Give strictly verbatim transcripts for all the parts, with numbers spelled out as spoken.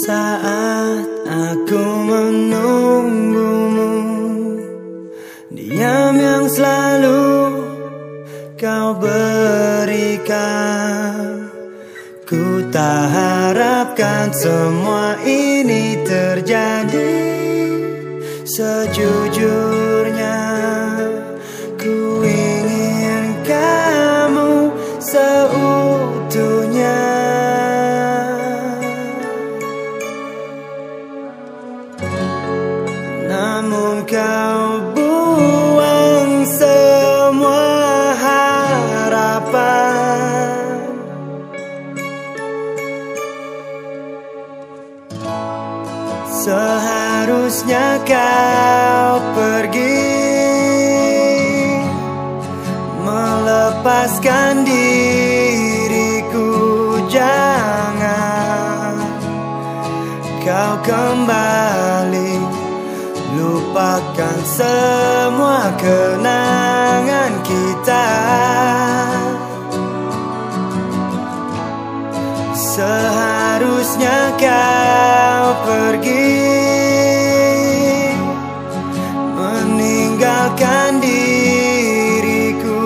Saat aku menunggumu, diam yang selalu kau berikan. Ku tak harapkan semua ini terjadi. Sejujurnya ku ingin kamu seutuhnya. Namun kau buang semua harapan. Seharusnya kau pergi, melepaskan diriku. Jangan kau kembali, lupakan semua kenangan kita. Seharusnya kau pergi, meninggalkan diriku.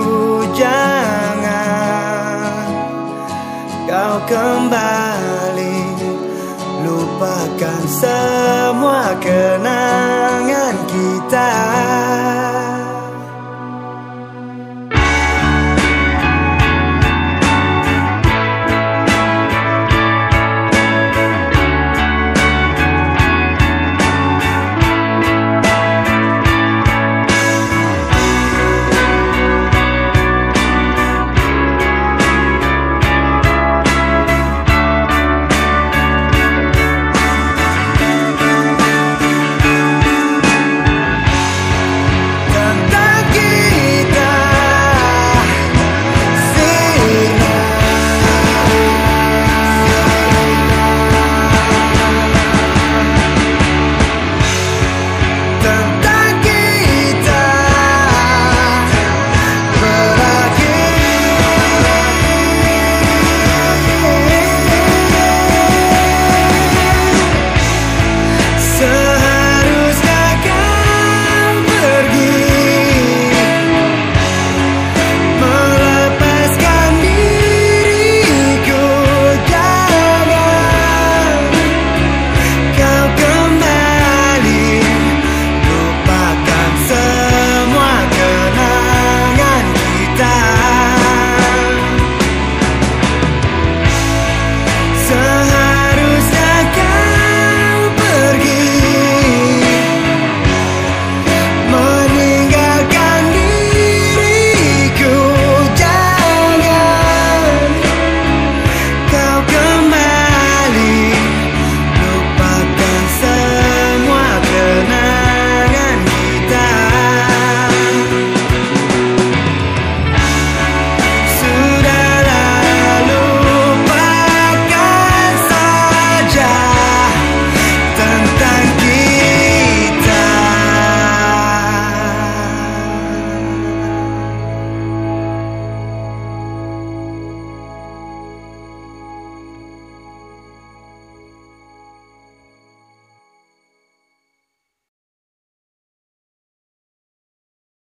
Jangan kau kembali, lupakan semua kenangan.